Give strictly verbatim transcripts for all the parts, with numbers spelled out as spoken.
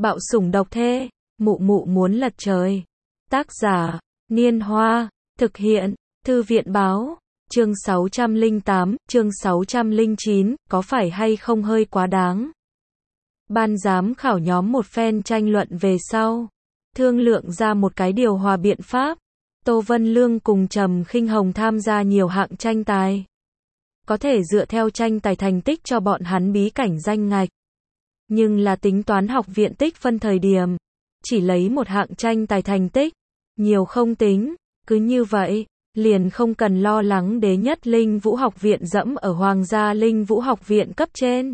Bạo sủng độc thê, mụ mụ muốn lật trời. Tác giả, Niên Hoa, thực hiện, Thư viện báo, chương sáu trăm lẻ tám, chương sáu trăm lẻ chín, có phải hay không hơi quá đáng. Ban giám khảo nhóm một phen tranh luận về sau, thương lượng ra một cái điều hòa biện pháp. Tô Vân Lương cùng Trầm Khinh Hồng tham gia nhiều hạng tranh tài. Có thể dựa theo tranh tài thành tích cho bọn hắn bí cảnh danh ngạch. Nhưng là tính toán học viện tích phân thời điểm, chỉ lấy một hạng tranh tài thành tích, nhiều không tính, cứ như vậy, liền không cần lo lắng đế nhất Linh Vũ học viện dẫm ở Hoàng gia Linh Vũ học viện cấp trên.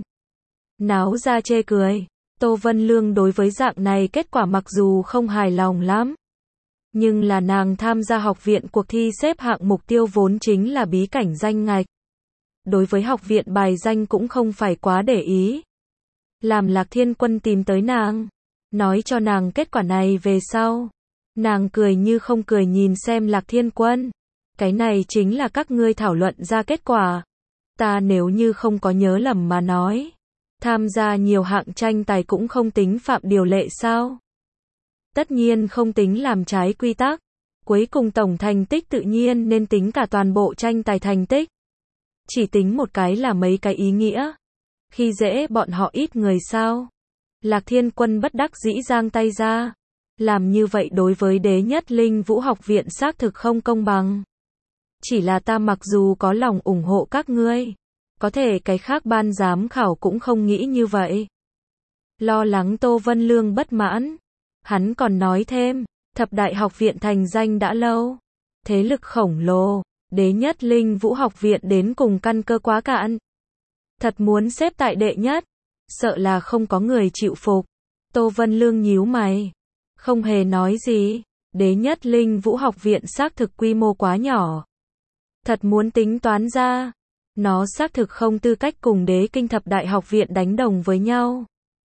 Náo ra chê cười, Tô Vân Lương đối với dạng này kết quả mặc dù không hài lòng lắm. Nhưng là nàng tham gia học viện cuộc thi xếp hạng mục tiêu vốn chính là bí cảnh danh ngạch. Đối với học viện bài danh cũng không phải quá để ý. Làm Lạc Thiên Quân tìm tới nàng, nói cho nàng kết quả này về sau. Nàng cười như không cười nhìn xem Lạc Thiên Quân. Cái này chính là các ngươi thảo luận ra kết quả. Ta nếu như không có nhớ lầm mà nói. Tham gia nhiều hạng tranh tài cũng không tính phạm điều lệ sao? Tất nhiên không tính làm trái quy tắc. Cuối cùng tổng thành tích tự nhiên nên tính cả toàn bộ tranh tài thành tích. Chỉ tính một cái là mấy cái ý nghĩa. Khi dễ bọn họ ít người sao? Lạc Thiên Quân bất đắc dĩ giang tay ra. Làm như vậy đối với đế nhất Linh Vũ học viện xác thực không công bằng. Chỉ là ta mặc dù có lòng ủng hộ các ngươi, có thể cái khác ban giám khảo cũng không nghĩ như vậy. Lo lắng Tô Vân Lương bất mãn. Hắn còn nói thêm, thập đại học viện thành danh đã lâu. Thế lực khổng lồ, đế nhất Linh Vũ học viện đến cùng căn cơ quá cạn. Thật muốn xếp tại đệ nhất, sợ là không có người chịu phục. Tô Vân Lương nhíu mày, không hề nói gì. Đế nhất Linh Vũ học viện xác thực quy mô quá nhỏ. Thật muốn tính toán ra, nó xác thực không tư cách cùng đế kinh thập đại học viện đánh đồng với nhau.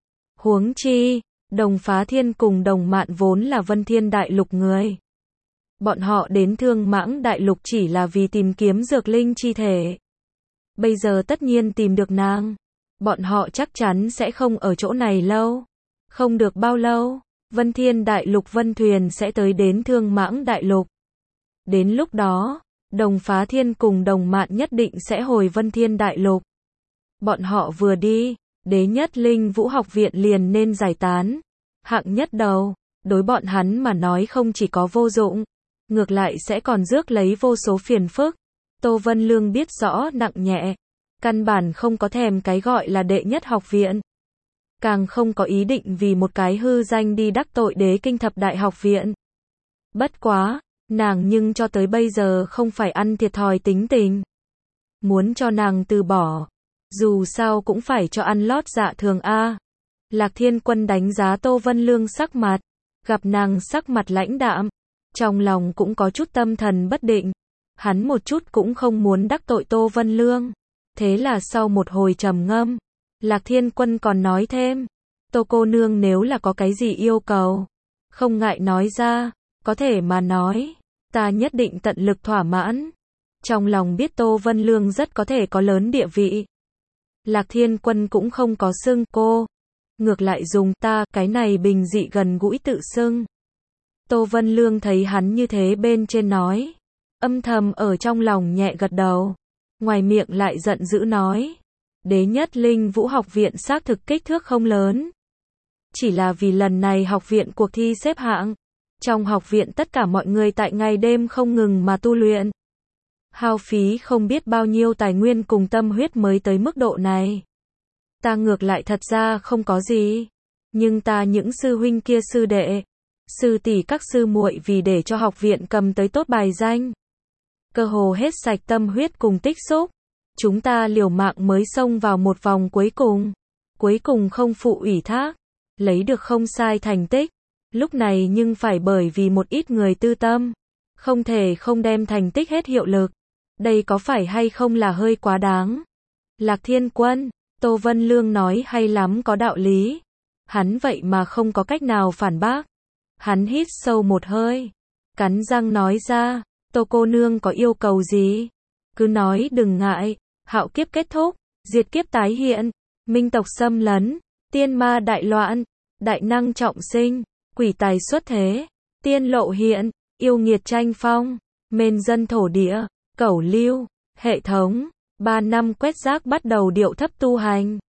Huống chi, Đồng Phá Thiên cùng Đồng Mạn vốn là Vân Thiên Đại Lục người. Bọn họ đến Thương Mãng Đại Lục chỉ là vì tìm kiếm dược linh chi thể. Bây giờ tất nhiên tìm được nàng. Bọn họ chắc chắn sẽ không ở chỗ này lâu. Không được bao lâu, Vân Thiên Đại Lục Vân Thuyền sẽ tới đến Thương Mãng Đại Lục. Đến lúc đó, Đồng Phá Thiên cùng Đồng Mạn nhất định sẽ hồi Vân Thiên Đại Lục. Bọn họ vừa đi, đế nhất Linh Vũ học viện liền nên giải tán. Hạng nhất đầu, đối bọn hắn mà nói không chỉ có vô dụng, ngược lại sẽ còn rước lấy vô số phiền phức. Tô Vân Lương biết rõ nặng nhẹ, căn bản không có thèm cái gọi là đệ nhất học viện. Càng không có ý định vì một cái hư danh đi đắc tội đế kinh thập đại học viện. Bất quá, nàng nhưng cho tới bây giờ không phải ăn thiệt thòi tính tình. Muốn cho nàng từ bỏ, dù sao cũng phải cho ăn lót dạ thường a. Lạc Thiên Quân đánh giá Tô Vân Lương sắc mặt, gặp nàng sắc mặt lãnh đạm, trong lòng cũng có chút tâm thần bất định. Hắn một chút cũng không muốn đắc tội Tô Vân Lương. Thế là sau một hồi trầm ngâm, Lạc Thiên Quân còn nói thêm, Tô cô nương nếu là có cái gì yêu cầu, không ngại nói ra, có thể mà nói, ta nhất định tận lực thỏa mãn. Trong lòng biết Tô Vân Lương rất có thể có lớn địa vị. Lạc Thiên Quân cũng không có xưng cô, ngược lại dùng ta, cái này bình dị gần gũi tự xưng. Tô Vân Lương thấy hắn như thế bên trên nói, âm thầm ở trong lòng nhẹ gật đầu, ngoài miệng lại giận dữ nói, đế nhất Linh Vũ học viện xác thực kích thước không lớn. Chỉ là vì lần này học viện cuộc thi xếp hạng, trong học viện tất cả mọi người tại ngày đêm không ngừng mà tu luyện. Hao phí không biết bao nhiêu tài nguyên cùng tâm huyết mới tới mức độ này. Ta ngược lại thật ra không có gì, nhưng ta những sư huynh kia sư đệ, sư tỷ các sư muội vì để cho học viện cầm tới tốt bài danh, cơ hồ hết sạch tâm huyết cùng tích xúc. Chúng ta liều mạng mới xông vào một vòng cuối cùng. Cuối cùng không phụ ủy thác, lấy được không sai thành tích. Lúc này nhưng phải bởi vì một ít người tư tâm, không thể không đem thành tích hết hiệu lực. Đây có phải hay không là hơi quá đáng? Lạc Thiên Quân, Tô Vân Lương nói hay lắm có đạo lý. Hắn vậy mà không có cách nào phản bác. Hắn hít sâu một hơi, cắn răng nói ra, Tô cô nương có yêu cầu gì? Cứ nói đừng ngại, hạo kiếp kết thúc, diệt kiếp tái hiện, minh tộc xâm lấn, tiên ma đại loạn, đại năng trọng sinh, quỷ tài xuất thế, tiên lộ hiện, yêu nghiệt tranh phong, mên dân thổ địa, cẩu lưu, hệ thống, ba năm quét rác bắt đầu điệu thấp tu hành.